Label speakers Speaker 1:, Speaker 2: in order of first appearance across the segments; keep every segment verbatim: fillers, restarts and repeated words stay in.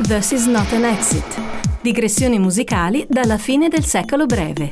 Speaker 1: This is not an exit. Digressioni musicali dalla fine del secolo breve.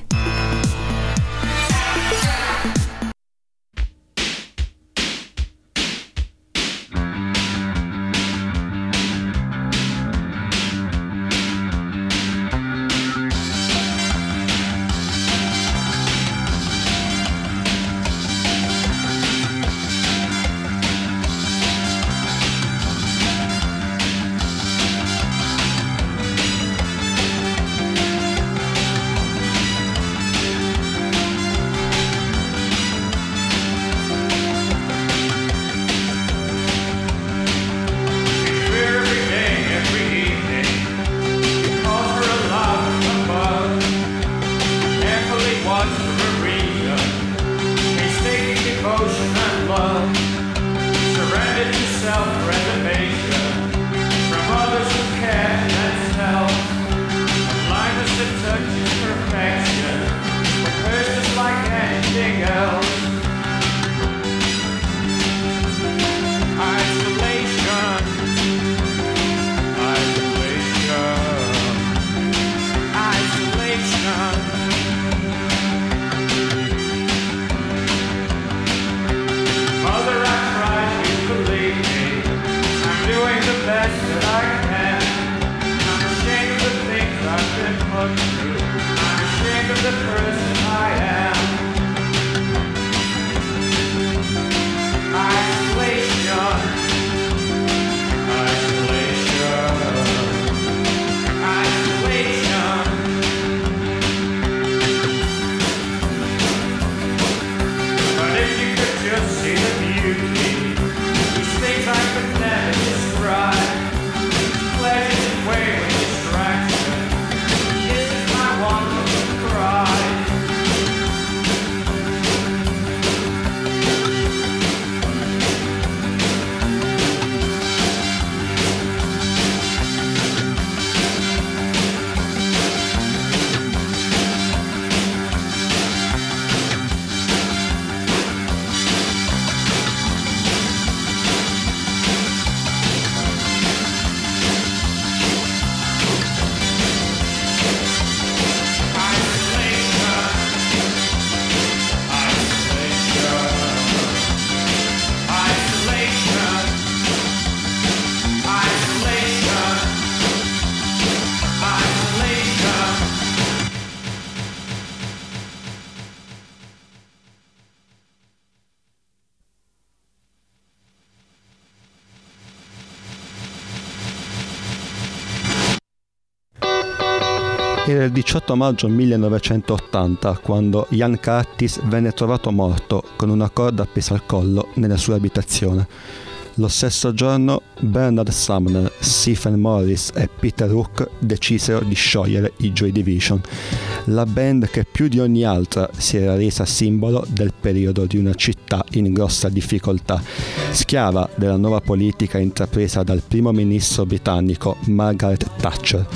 Speaker 2: Era il diciotto maggio millenovecentottanta quando Ian Curtis venne trovato morto con una corda appesa al collo nella sua abitazione. Lo stesso giorno Bernard Sumner, Stephen Morris e Peter Hook decisero di sciogliere i Joy Division, la band che più di ogni altra si era resa simbolo del periodo di una città in grossa difficoltà, schiava della nuova politica intrapresa dal primo ministro britannico Margaret Thatcher.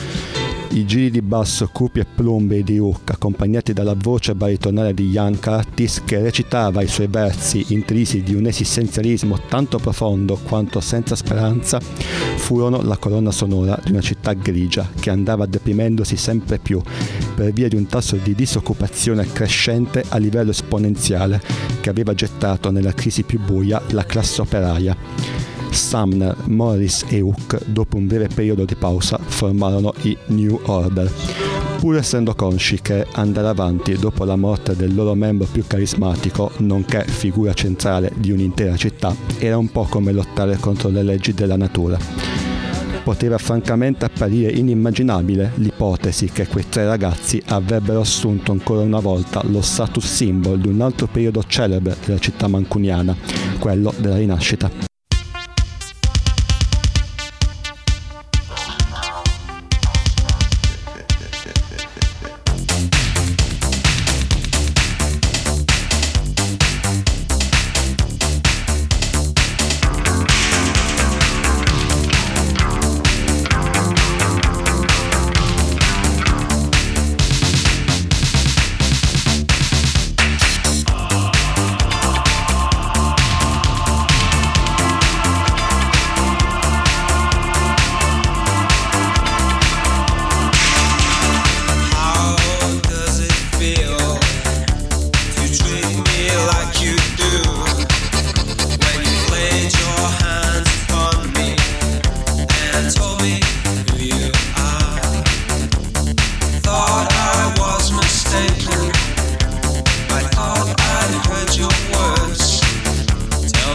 Speaker 2: I giri di basso cupi e plumbei di Hook, accompagnati dalla voce baritonale di Ian Curtis, che recitava i suoi versi intrisi di un esistenzialismo tanto profondo quanto senza speranza, furono la colonna sonora di una città grigia che andava deprimendosi sempre più per via di un tasso di disoccupazione crescente a livello esponenziale che aveva gettato nella crisi più buia la classe operaia. Sumner, Morris e Hook, dopo un breve periodo di pausa, formarono i New Order, pur essendo consci che andare avanti dopo la morte del loro membro più carismatico, nonché figura centrale di un'intera città, era un po' come lottare contro le leggi della natura. Poteva francamente apparire inimmaginabile l'ipotesi che quei tre ragazzi avrebbero assunto ancora una volta lo status symbol di un altro periodo celebre della città mancuniana, quello della Rinascita.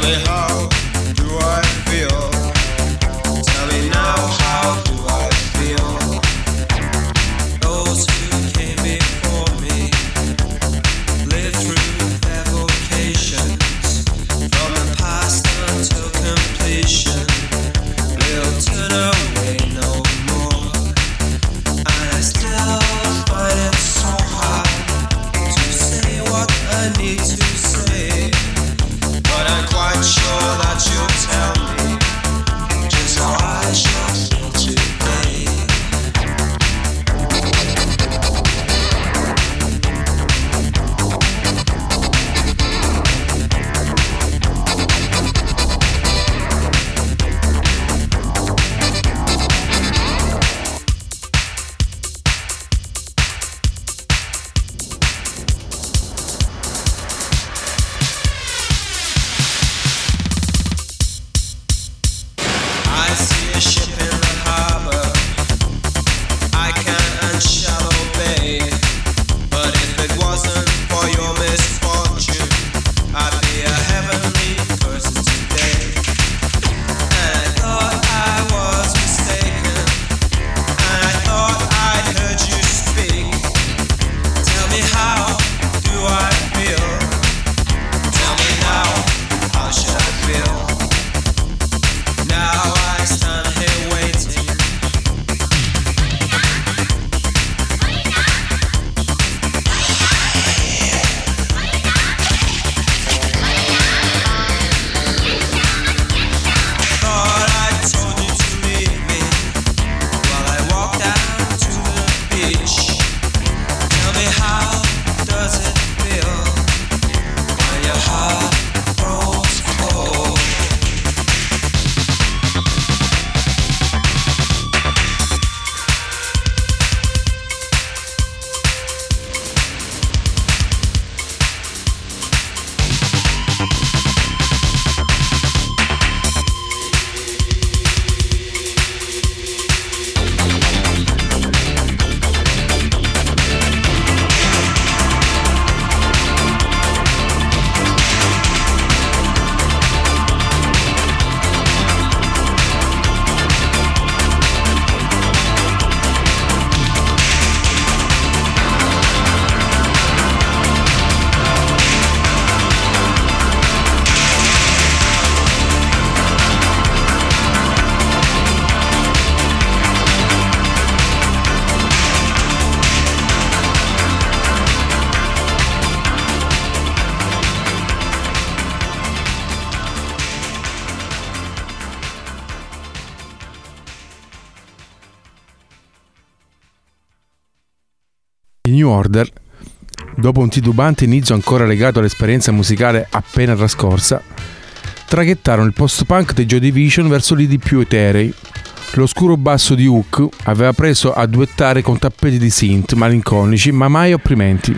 Speaker 3: New Order, dopo un titubante inizio ancora legato all'esperienza musicale appena trascorsa, traghettarono il post-punk dei Joy Division verso lidi più eterei. L'oscuro basso di Hook aveva preso a duettare con tappeti di synth malinconici ma mai opprimenti.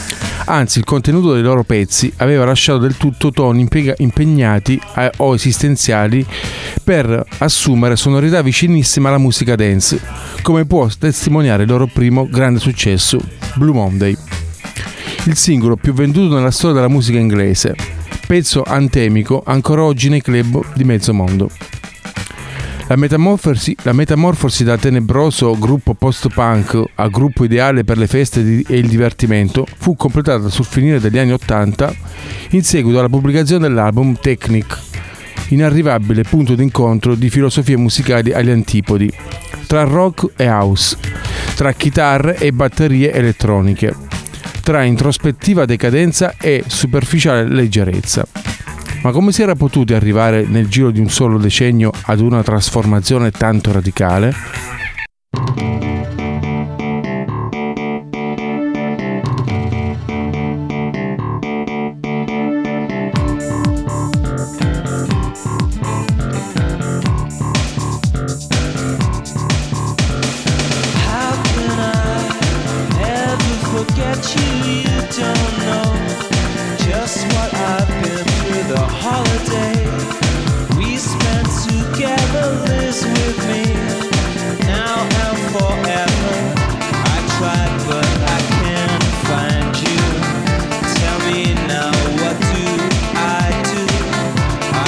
Speaker 3: Anzi, il contenuto dei loro pezzi aveva lasciato del tutto toni impiega- impegnati a- o esistenziali per assumere sonorità vicinissime alla musica dance, come può testimoniare il loro primo grande successo, Blue Monday, il singolo più venduto nella storia della musica inglese, pezzo antemico ancora oggi nei club di mezzo mondo. La metamorfosi, la metamorfosi da tenebroso gruppo post-punk a gruppo ideale per le feste e il divertimento fu completata sul finire degli anni Ottanta in seguito alla pubblicazione dell'album Technic, inarrivabile punto d'incontro di filosofie musicali agli antipodi, tra rock e house, tra chitarre e batterie elettroniche, tra introspettiva decadenza e superficiale leggerezza. Ma come si era potuti arrivare nel giro di un solo decennio ad una trasformazione tanto radicale?
Speaker 4: I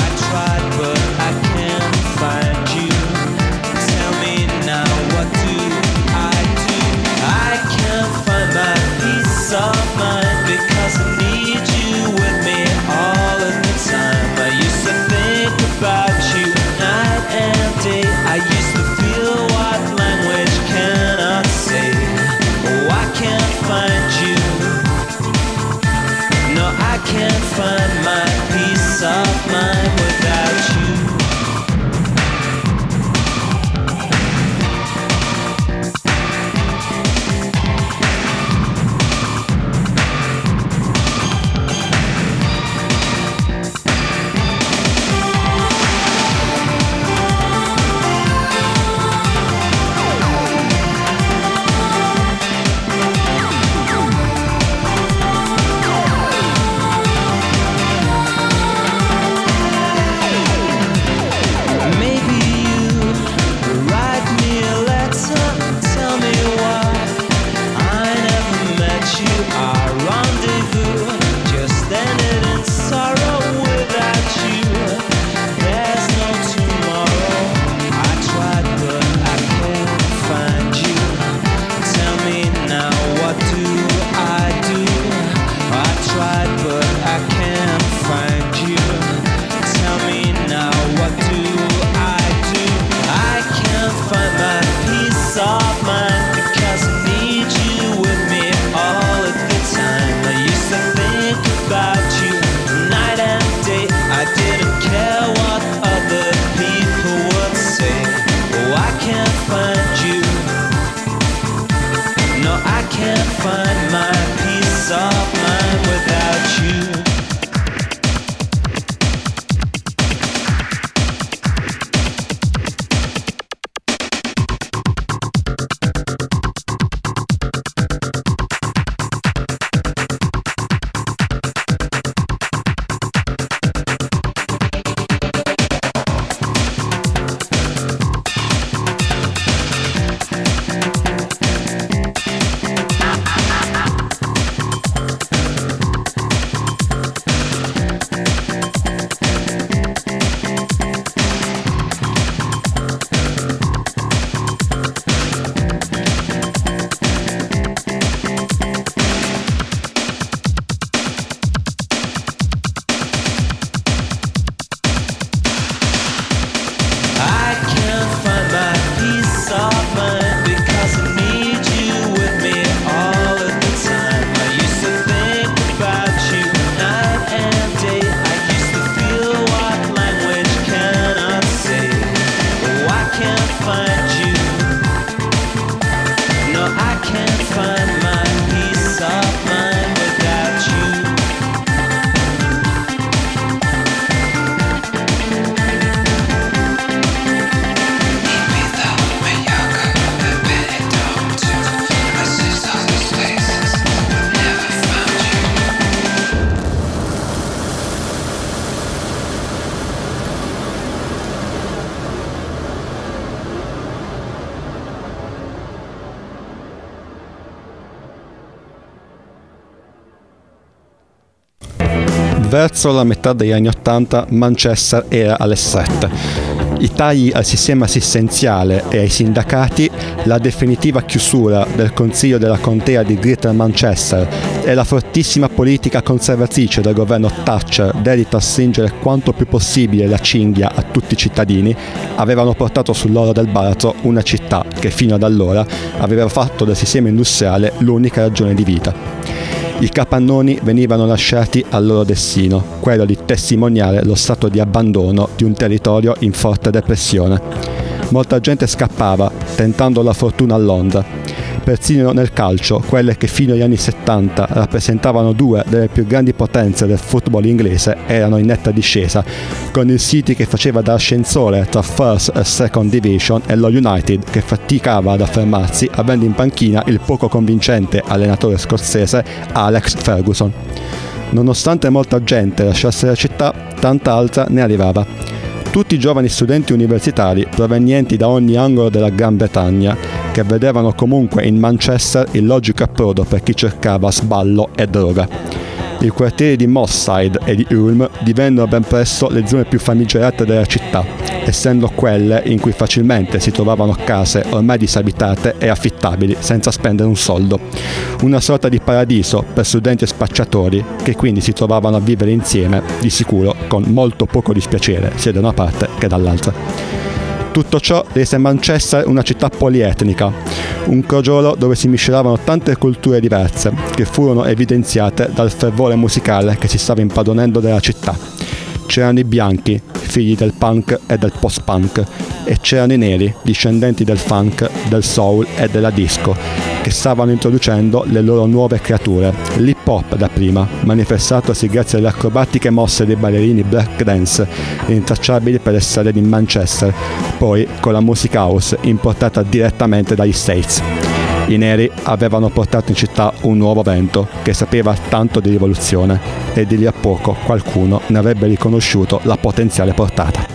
Speaker 2: verso la metà degli anni ottanta Manchester era alle strette. I tagli al sistema assistenziale e ai sindacati, la definitiva chiusura del Consiglio della Contea di Greater Manchester e la fortissima politica conservatrice del governo Thatcher dedita a stringere quanto più possibile la cinghia a tutti i cittadini avevano portato sull'orlo del baratro una città che fino ad allora aveva fatto del sistema industriale l'unica ragione di vita. I capannoni venivano lasciati al loro destino, quello di testimoniare lo stato di abbandono di un territorio in forte depressione. Molta gente scappava, tentando la fortuna a Londra. Persino nel calcio, quelle che fino agli anni settanta rappresentavano due delle più grandi potenze del football inglese erano in netta discesa, con il City che faceva da ascensore tra First e Second Division e lo United che faticava ad affermarsi avendo in panchina il poco convincente allenatore scozzese Alex Ferguson. Nonostante molta gente lasciasse la città, tanta altra ne arrivava. Tutti i giovani studenti universitari provenienti da ogni angolo della Gran Bretagna, che vedevano comunque in Manchester il logico approdo per chi cercava sballo e droga. I quartieri di Moss Side e di Ulm divennero ben presto le zone più famigerate della città, essendo quelle in cui facilmente si trovavano case ormai disabitate e affittabili senza spendere un soldo. Una sorta di paradiso per studenti e spacciatori che quindi si trovavano a vivere insieme, di sicuro con molto poco dispiacere sia da una parte che dall'altra. Tutto ciò rese Manchester una città polietnica, un crogiolo dove si miscelavano tante culture diverse, che furono evidenziate dal fervore musicale che si stava impadronendo della città. C'erano i bianchi, figli del punk e del post-punk, e c'erano i neri, discendenti del funk, del soul e della disco, che stavano introducendo le loro nuove creature, l'hip hop dapprima, manifestatosi grazie alle acrobatiche mosse dei ballerini black dance, rintracciabili per le strade di Manchester, poi con la musica house importata direttamente dagli States. I neri avevano portato in città un nuovo vento che sapeva tanto di rivoluzione e di lì a poco qualcuno ne avrebbe riconosciuto la potenziale portata.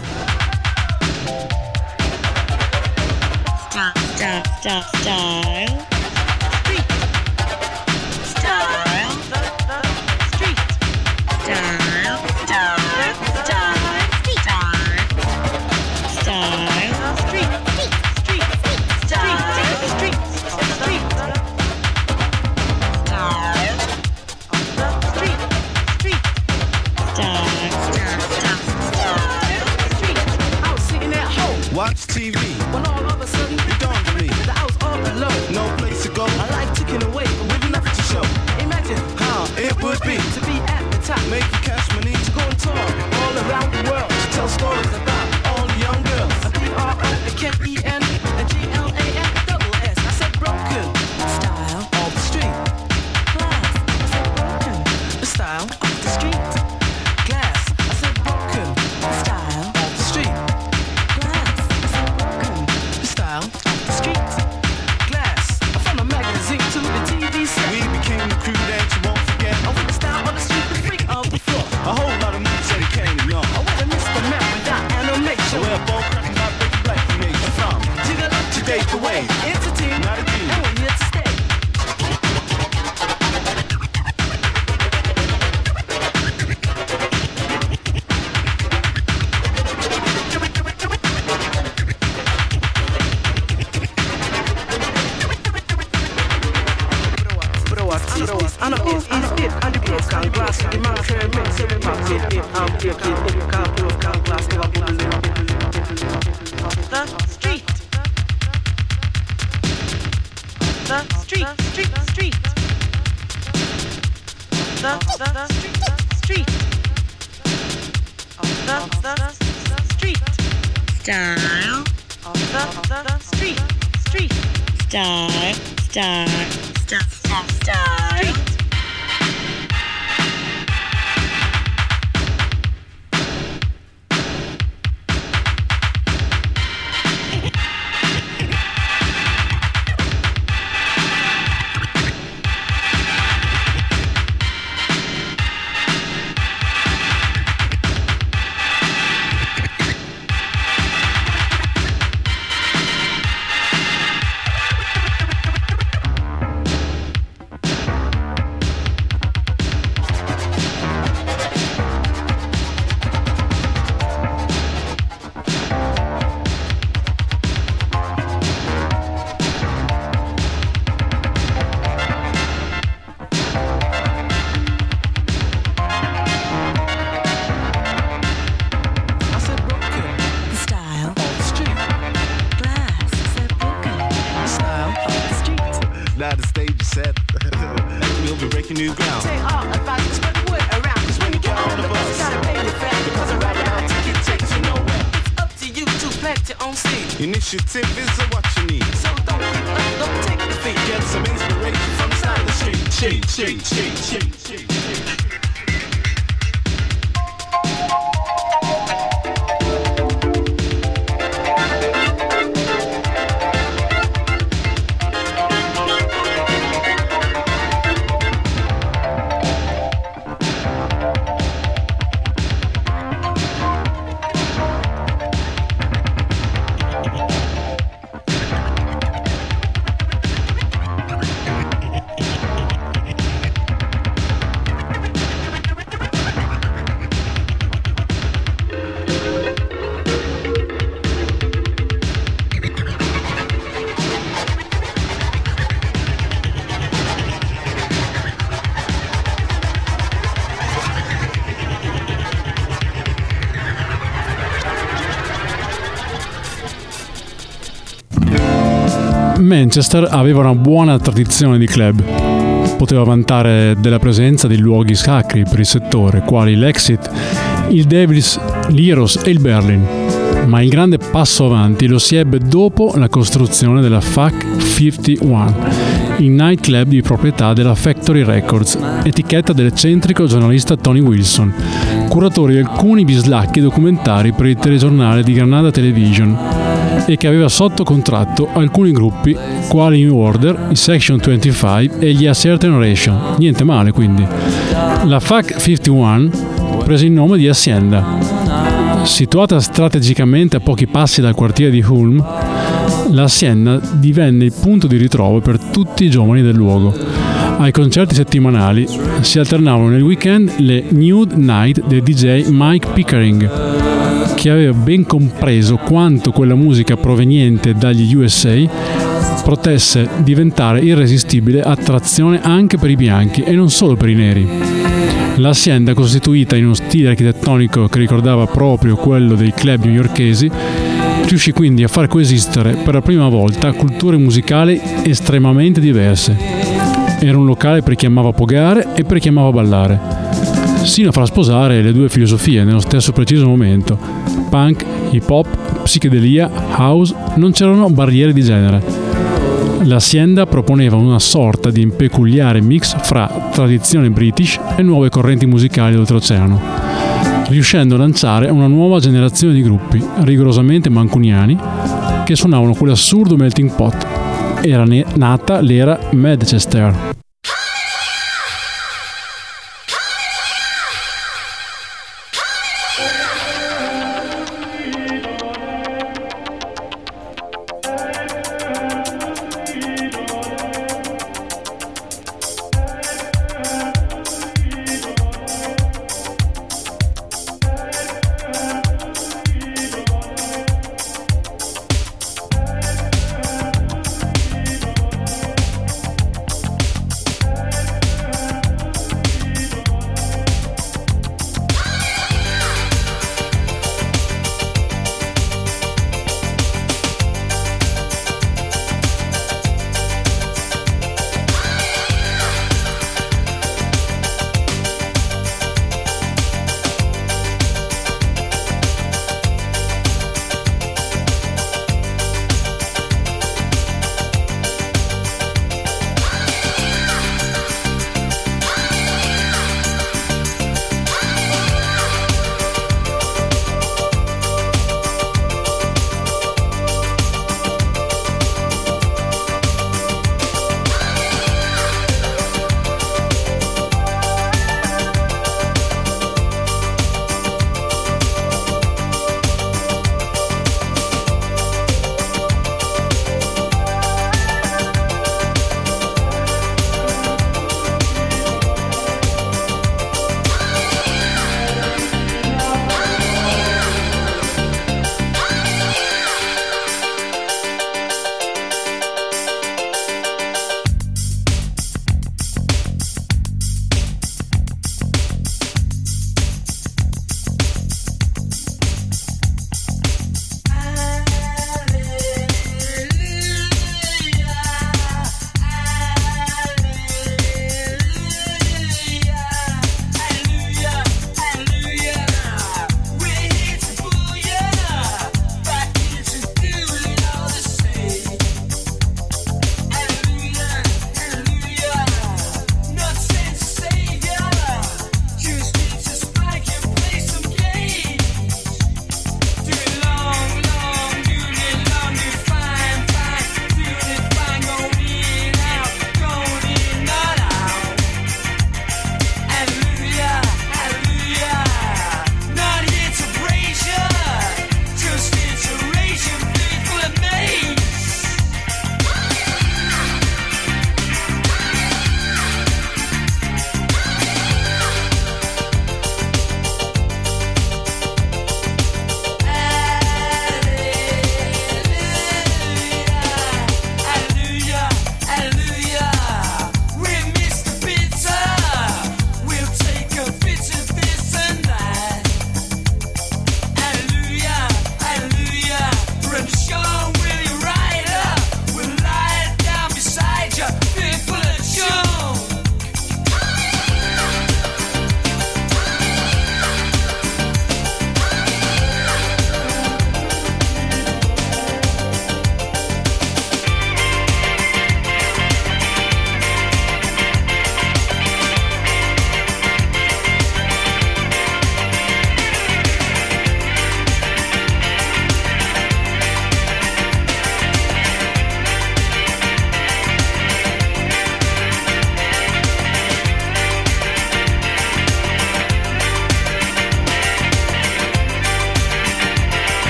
Speaker 4: Watch T V. When all of a sudden it dawned on me that I was all alone. No place to go. A life taken away with nothing to show. Imagine how it would be to be at the top, make you cash money to go and tour all around the world to tell stories about all the young girls. A B R O, a K E N, a G L A N, double S. I said broken style of the street. Glass. I said broken the style of the street. Glass. I said broken the style of the street. Off the streets, glass, from a magazine to the T V set. We became the crew that you won't forget. I went the style on the street, the freak of the floor. A whole lot of moves that he came to know. I went and missed the map without animation. We're both cracking my big black nation. From jiggle up to date the way. It's a team, not a team, and we're here to stay. I know it's easy, it, and the broke can glass, the man can make seven pounds, it, it, I'm here, kid, it can't broke can glass, no, I'm gonna live. The street. The street, street, street. The, the, the street, street. The, the, the street. Style. The, the street, street. Style, style, style, style, style. your new ground.
Speaker 5: Take all advice and spread the word around. Cause when you get on the bus, you gotta pay your fare. Because a ride out ticket takes you nowhere. It's up to you to plant your own seed.
Speaker 4: Initiative is what you need.
Speaker 5: So don't give up, don't take defeat.
Speaker 4: Get some inspiration from the side of the street. Shake, shake, shake, shake, shake, shake.
Speaker 6: Manchester aveva una buona tradizione di club. Poteva vantare della presenza di luoghi sacri per il settore, quali l'Exit, il Devil's, l'Heroes e il Berlin. Ma il grande passo avanti lo si ebbe dopo la costruzione della F A C cinquantuno, il nightclub di proprietà della Factory Records, etichetta dell'eccentrico giornalista Tony Wilson, curatore di alcuni bislacchi documentari per il telegiornale di Granada Television, e che aveva sotto contratto alcuni gruppi quali New Order, i Section venticinque e gli A Certain Generation. Niente male, quindi. La F A C cinquantuno prese il nome di Hacienda. Situata strategicamente a pochi passi dal quartiere di Ulm, la Hacienda divenne il punto di ritrovo per tutti i giovani del luogo. Ai concerti settimanali si alternavano nel weekend le Nude Night del D J Mike Pickering, che aveva ben compreso quanto quella musica proveniente dagli U S A potesse diventare irresistibile attrazione anche per i bianchi e non solo per i neri. L'Hacienda, costituita in uno stile architettonico che ricordava proprio quello dei club newyorkesi, riuscì quindi a far coesistere per la prima volta culture musicali estremamente diverse. Era un locale per chi amava pogare e per chi amava ballare, sino a far sposare le due filosofie nello stesso preciso momento. Punk, hip hop, psichedelia, house, non c'erano barriere di genere. L'Hacienda proponeva una sorta di peculiare mix fra tradizione british e nuove correnti musicali d'oltreoceano, riuscendo a lanciare una nuova generazione di gruppi rigorosamente mancuniani che suonavano quell'assurdo melting pot. Era ne- nata l'era Manchester.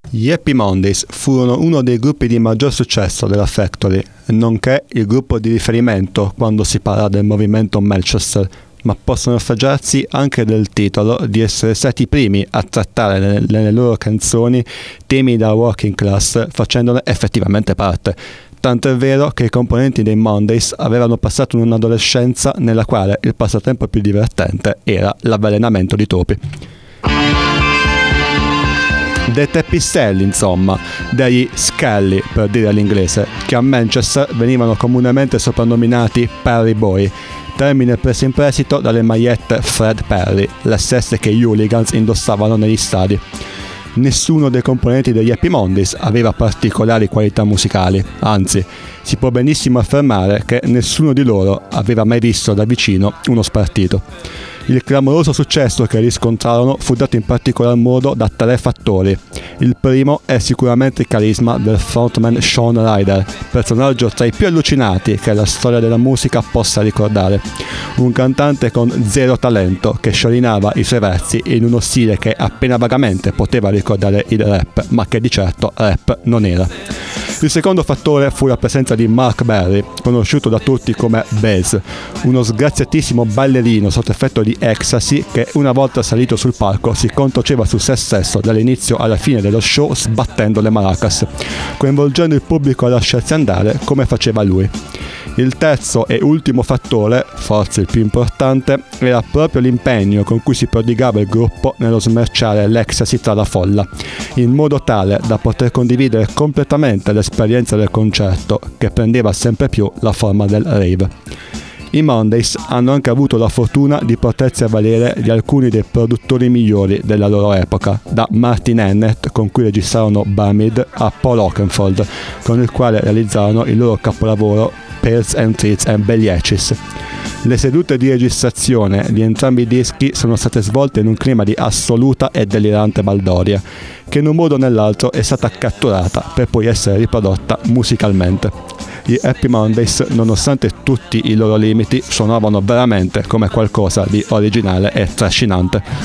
Speaker 2: Gli Happy Mondays furono uno dei gruppi di maggior successo della Factory, nonché il gruppo di riferimento quando si parla del movimento Manchester, ma possono fregiarsi anche del titolo di essere stati i primi a trattare nelle, nelle loro canzoni temi da working class, facendone effettivamente parte. Tanto è vero che i componenti dei Mondays avevano passato un'adolescenza nella quale il passatempo più divertente era l'avvelenamento di topi. Dei teppistelli, insomma, degli skelly per dire all'inglese, che a Manchester venivano comunemente soprannominati Perry Boy, termine preso in prestito dalle magliette Fred Perry, le stesse che gli hooligans indossavano negli stadi. Nessuno dei componenti degli Happy Mondays aveva particolari qualità musicali, anzi, si può benissimo affermare che nessuno di loro aveva mai visto da vicino uno spartito. Il clamoroso successo che riscontrarono fu dato in particolar modo da tre fattori. Il primo è sicuramente il carisma del frontman Sean Ryder, personaggio tra i più allucinati che la storia della musica possa ricordare. Un cantante con zero talento che sciorinava i suoi versi in uno stile che appena vagamente poteva ricordare il rap, ma che di certo rap non era. Il secondo fattore fu la presenza di Mark Berry, conosciuto da tutti come Bez, uno sgraziatissimo ballerino sotto effetto di ecstasy che una volta salito sul palco si contorceva su se stesso dall'inizio alla fine dello show sbattendo le maracas, coinvolgendo il pubblico a lasciarsi andare come faceva lui. Il terzo e ultimo fattore, forse il più importante, era proprio l'impegno con cui si prodigava il gruppo nello smerciare l'ecstasy tra la folla, in modo tale da poter condividere completamente l'esperienza del concerto, che prendeva sempre più la forma del rave. I Mondays hanno anche avuto la fortuna di potersi avvalere di alcuni dei produttori migliori della loro epoca, da Martin Hannett, con cui registrarono Bummed, a Paul Oakenfold, con il quale realizzarono il loro capolavoro Pills and Treats and Belliacis. Le sedute di registrazione di entrambi i dischi sono state svolte in un clima di assoluta e delirante baldoria, che in un modo o nell'altro è stata catturata per poi essere riprodotta musicalmente. Gli Happy Mondays, nonostante tutti i loro limiti, suonavano veramente come qualcosa di originale e trascinante.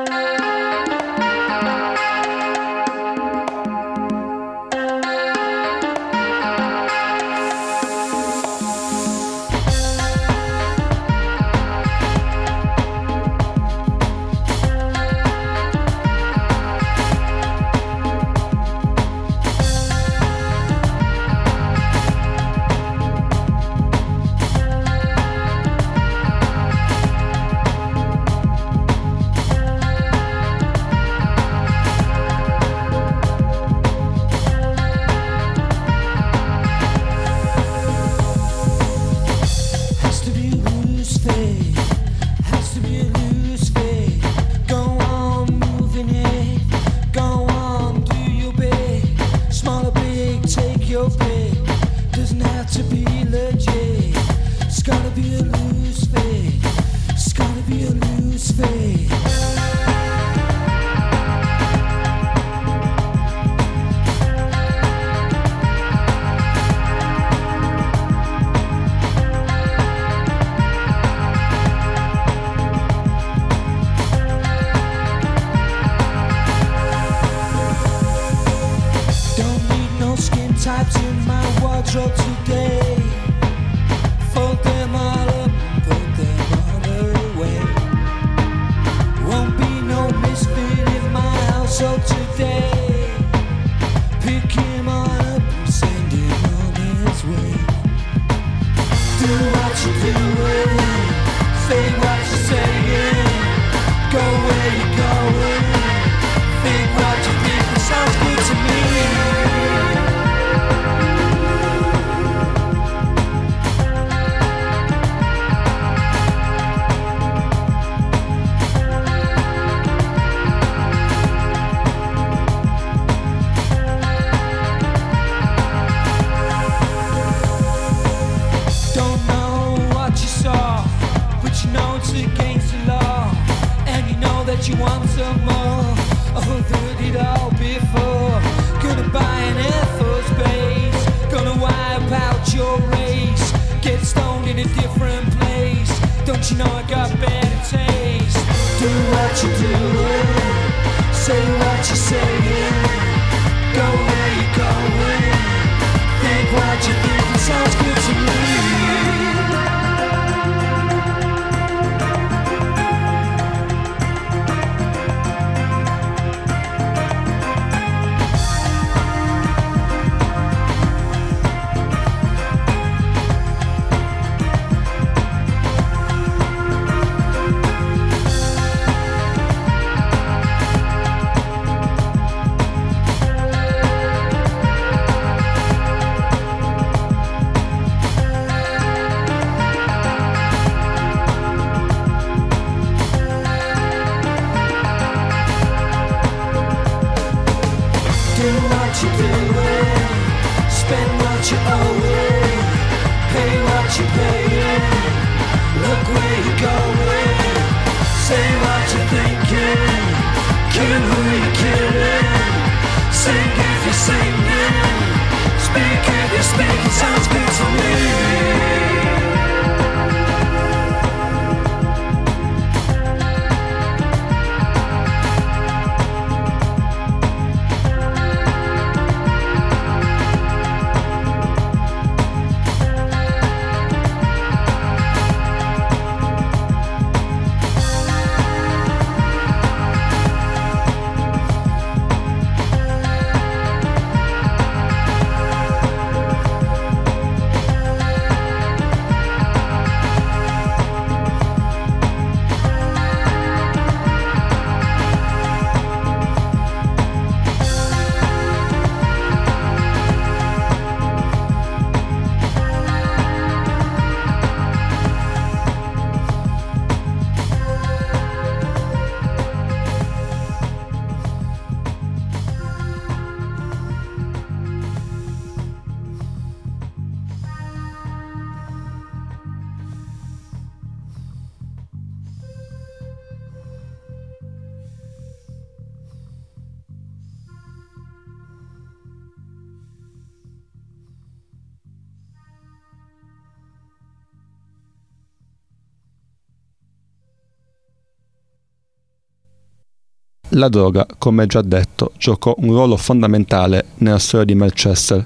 Speaker 7: Types in my wardrobe today. Fold them all up, put them all away. Won't be no misfit in my household today. Pick him all up and send him on his way. Do what you're doing, say what you're saying, go where you're going, think what you think, it sounds good to me. You want some more? Oh, did it all before. Gonna buy an Air Force base, gonna wipe out your race, get stoned in a different place. Don't you know I got better taste? Do what you're doing, say what you're saying,
Speaker 2: La droga, come già detto, giocò un ruolo fondamentale nella storia di Melchester.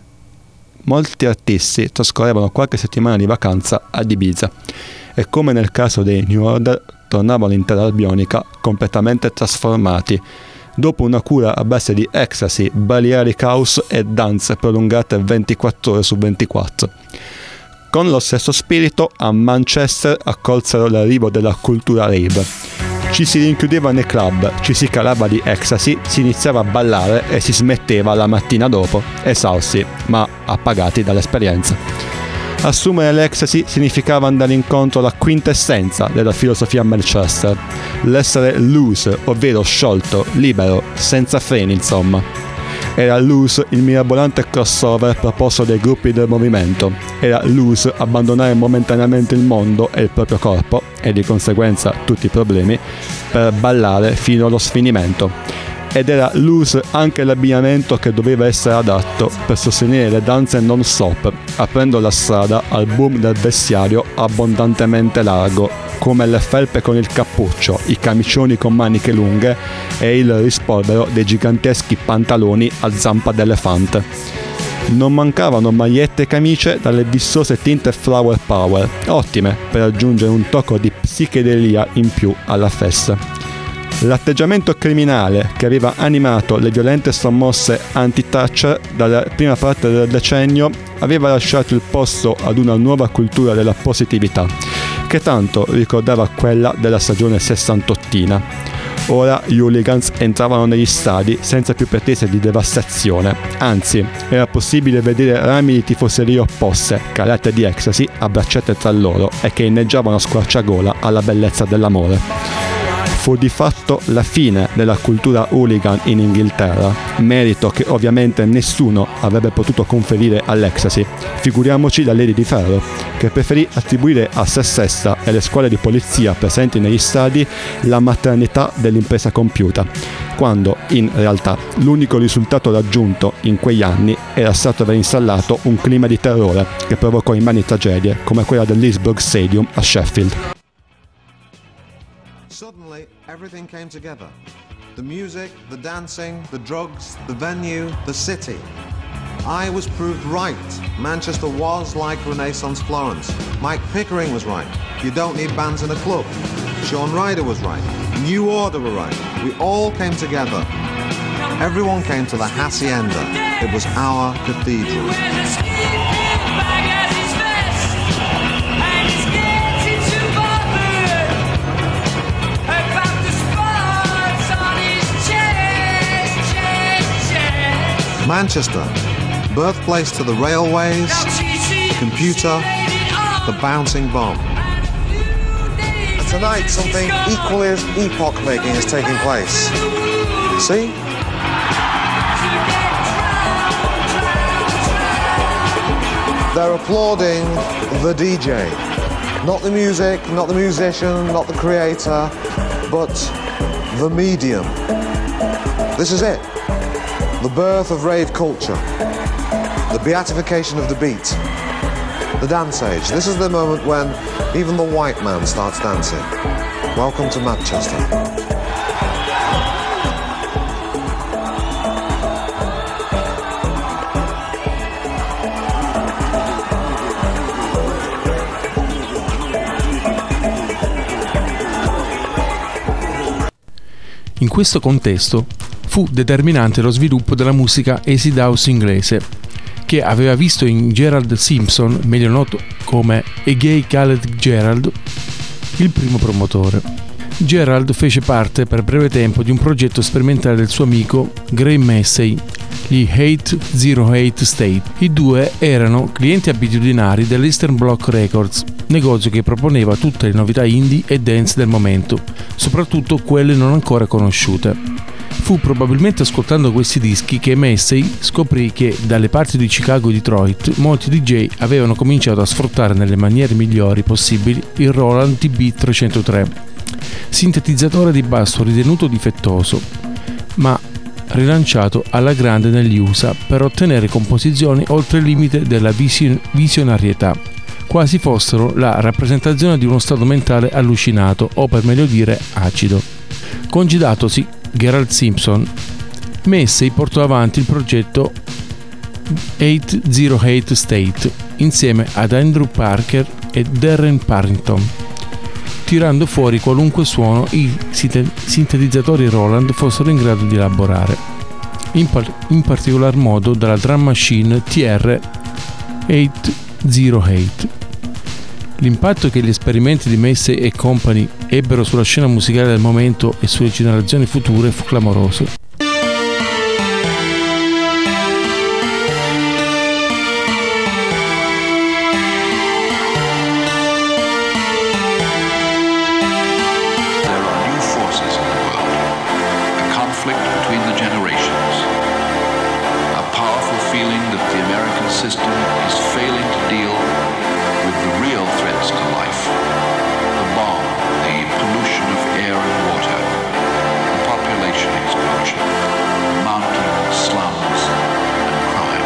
Speaker 2: Molti artisti trascorrevano qualche settimana di vacanza ad Ibiza e, come nel caso dei New Order, tornavano in terra albionica completamente trasformati, dopo una cura a base di ecstasy, Balearic House e danze prolungate ventiquattro ore su ventiquattro. Con lo stesso spirito, a Manchester accolsero l'arrivo della cultura rave. Ci si rinchiudeva nei club, ci si calava di ecstasy, si iniziava a ballare e si smetteva la mattina dopo, esausti, ma appagati dall'esperienza. Assumere l'ecstasy significava andare incontro alla quintessenza della filosofia Melchester, l'essere loose, ovvero sciolto, libero, senza freni insomma. Era loose il mirabolante crossover proposto dai gruppi del movimento. Era loose abbandonare momentaneamente il mondo e il proprio corpo, e di conseguenza tutti i problemi, per ballare fino allo sfinimento. Ed era loose anche l'abbigliamento che doveva essere adatto per sostenere le danze non stop, aprendo la strada al boom del vestiario abbondantemente largo, come le felpe con il cappuccio, i camicioni con maniche lunghe e il rispolvero dei giganteschi pantaloni a zampa d'elefante. Non mancavano magliette e camicie dalle vistose tinte Flower Power, ottime per aggiungere un tocco di psichedelia in più alla festa. L'atteggiamento criminale che aveva animato le violente sommosse anti-Thatcher dalla prima parte del decennio aveva lasciato il posto ad una nuova cultura della positività, che tanto ricordava quella della stagione sessantottina. Ora gli hooligans entravano negli stadi senza più pretese di devastazione, anzi era possibile vedere rami di tifoserie opposte, calate di ecstasy, abbracciate tra loro e che inneggiavano a squarciagola alla bellezza dell'amore. Fu di fatto la fine della cultura hooligan in Inghilterra, merito che ovviamente nessuno avrebbe potuto conferire all'ecstasy, figuriamoci la Lady di Ferro, che preferì attribuire a se stessa e alle squadre di polizia presenti negli stadi la maternità dell'impresa compiuta, quando in realtà l'unico risultato raggiunto in quegli anni era stato aver installato un clima di terrore che provocò immani tragedie come quella dell'Hillsborough Stadium a Sheffield.
Speaker 8: Suddenly, everything came together. The music, the dancing, the drugs, the venue, the city. I was proved right. Manchester was like Renaissance Florence. Mike Pickering was right. You don't need bands in a club. Sean Ryder was right. New Order were right. We all came together. Everyone came to the Hacienda. It was our cathedral. Manchester, birthplace to the railways, computer, the bouncing bomb. And tonight, something equally as epoch-making is taking place. See? They're applauding the D J. Not the music, not the musician, not the creator, but the medium. This is it. The birth of rave culture, the beatification of the beat, the dance age. This is the moment when even the white man starts dancing. Welcome to Manchester.
Speaker 3: In questo contesto fu determinante lo sviluppo della musica acid house inglese, che aveva visto in Gerald Simpson, meglio noto come A Gay Khaled Gerald, il primo promotore. Gerald fece parte per breve tempo di un progetto sperimentale del suo amico Graham Massey, gli eight oh eight State. I due erano clienti abitudinari dell'Eastern Bloc Records, negozio che proponeva tutte le novità indie e dance del momento, soprattutto quelle non ancora conosciute. Fu probabilmente ascoltando questi dischi che Massey scoprì che dalle parti di Chicago e Detroit molti D J avevano cominciato a sfruttare nelle maniere migliori possibili il Roland T B trecentotré, sintetizzatore di basso ritenuto difettoso, ma rilanciato alla grande negli U S A per ottenere composizioni oltre il limite della vision- visionarietà, quasi fossero la rappresentazione di uno stato mentale allucinato o, per meglio dire, acido. Congedatosi Gerald Simpson, Massey portò avanti il progetto eight oh eight State insieme ad Andrew Parker e Darren Parrington, tirando fuori qualunque suono i sintetizzatori Roland fossero in grado di elaborare, in, par- in particolar modo dalla drum machine T R eight oh eight. L'impatto che gli esperimenti di Massey e Company ebbero sulla scena musicale del momento e sulle generazioni future fu clamoroso.
Speaker 9: There are new forces in the world, a conflict between the generations, a powerful feeling that the American system is failing to deal with the real threats to life, the bomb, the pollution of air and water, the population explosion, mountain slums, and crime.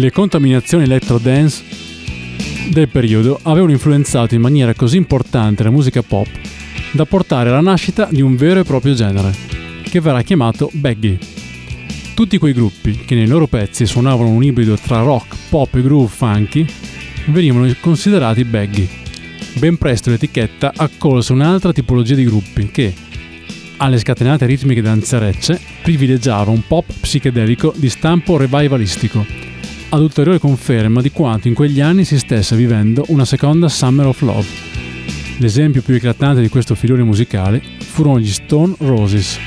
Speaker 6: le contaminazioni electro-dance del periodo avevano influenzato in maniera così importante la musica pop da portare alla nascita di un vero e proprio genere, che verrà chiamato baggy. Tutti quei gruppi che nei loro pezzi suonavano un ibrido tra rock, pop e groove funky venivano considerati baggy. Ben presto l'etichetta accolse un'altra tipologia di gruppi che, alle scatenate ritmiche danzerecce, privilegiava un pop psichedelico di stampo revivalistico, ad ulteriore conferma di quanto in quegli anni si stesse vivendo una seconda Summer of Love. L'esempio più eclatante di questo filone musicale furono gli Stone Roses.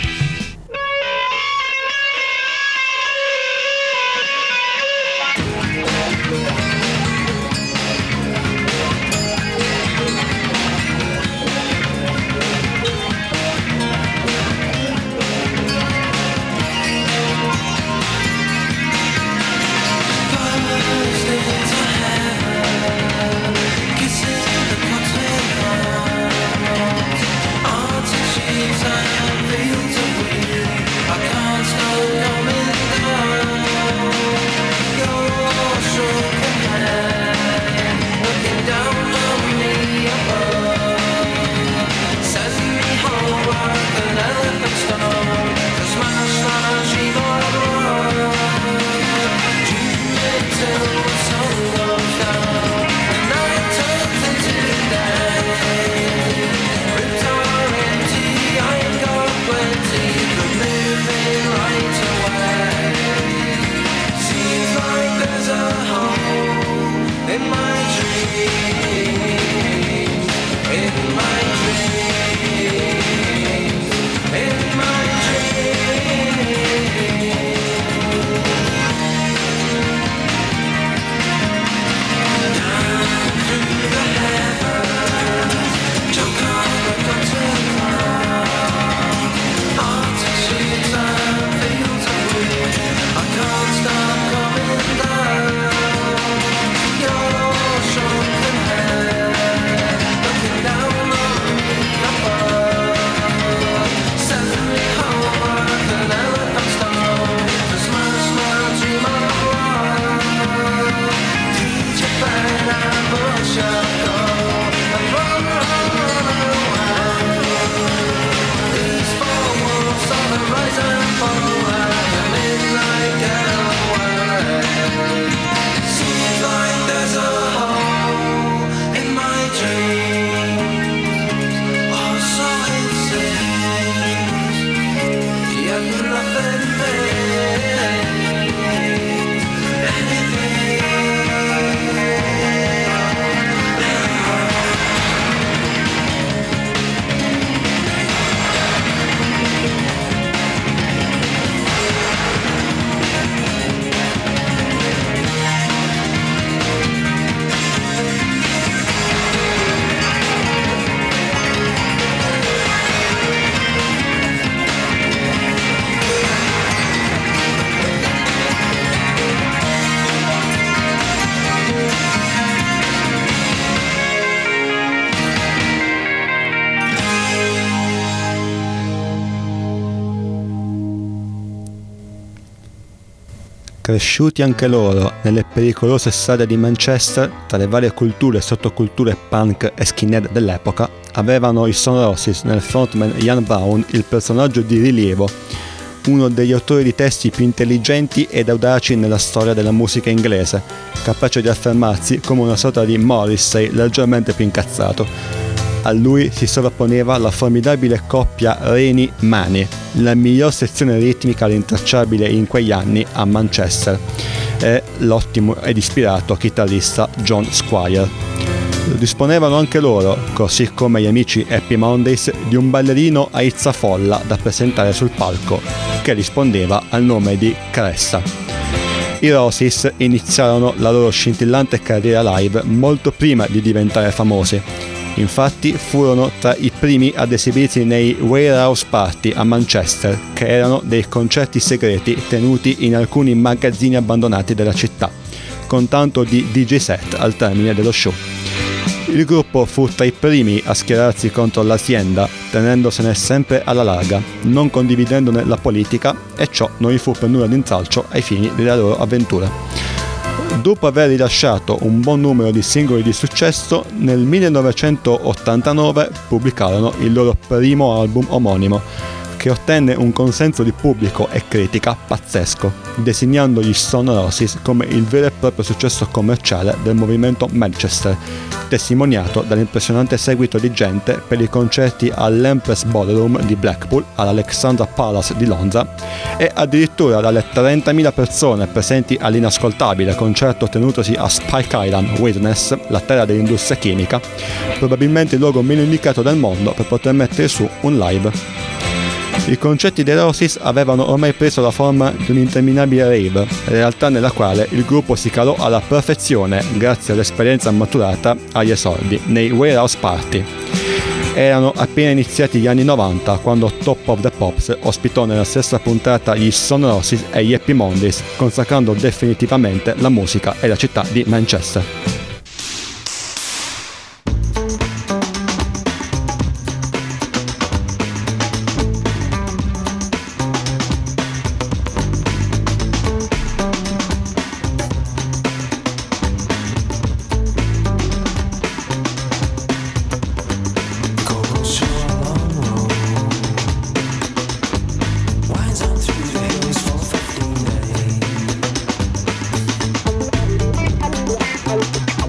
Speaker 2: Cresciuti anche loro nelle pericolose strade di Manchester, tra le varie culture e sottoculture punk e skinhead dell'epoca, avevano i Stone Roses nel frontman Ian Brown il personaggio di rilievo, uno degli autori di testi più intelligenti ed audaci nella storia della musica inglese, capace di affermarsi come una sorta di Morrissey leggermente più incazzato. A lui si sovrapponeva la formidabile coppia Rainey-Manny, la miglior sezione ritmica rintracciabile in quegli anni a Manchester, e l'ottimo ed ispirato chitarrista John Squire. Disponevano anche loro, così come gli amici Happy Mondays, di un ballerino a izzafolla da presentare sul palco, che rispondeva al nome di Cressa. I Roses iniziarono la loro scintillante carriera live molto prima di diventare famosi. Infatti furono tra i primi ad esibirsi nei Warehouse Party a Manchester, che erano dei concerti segreti tenuti in alcuni magazzini abbandonati della città, con tanto di D J set al termine dello show. Il gruppo fu tra i primi a schierarsi contro l'azienda, tenendosene sempre alla larga, non condividendone la politica, e ciò non gli fu per nulla d'intralcio ai fini della loro avventura. Dopo aver rilasciato un buon numero di singoli di successo, nel millenovecentottantanove pubblicarono il loro primo album omonimo, che ottenne un consenso di pubblico e critica pazzesco, designando gli Stone Roses come il vero e proprio successo commerciale del movimento Manchester, testimoniato dall'impressionante seguito di gente per i concerti all'Empress Ballroom di Blackpool, all'Alexandra Palace di Londra e addirittura dalle trentamila persone presenti all'inascoltabile concerto tenutosi a Spike Island, Widnes, la terra dell'industria chimica, probabilmente il luogo meno indicato del mondo per poter mettere su un live. I concerti dei Roses avevano ormai preso la forma di un'interminabile rave, realtà nella quale il gruppo si calò alla perfezione grazie all'esperienza maturata agli esordi nei Warehouse Party. Erano appena iniziati gli anni novanta quando Top of the Pops ospitò nella stessa puntata gli Stone Roses e gli Happy Mondays, consacrando definitivamente la musica e la città di Manchester.
Speaker 7: Winds on through the hills for fifteen days.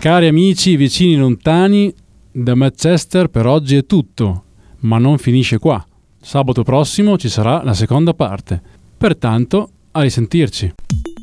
Speaker 6: Cari amici, vicini lontani, da Manchester per oggi è tutto, ma non finisce qua. Sabato prossimo ci sarà la seconda parte. Pertanto, a risentirci.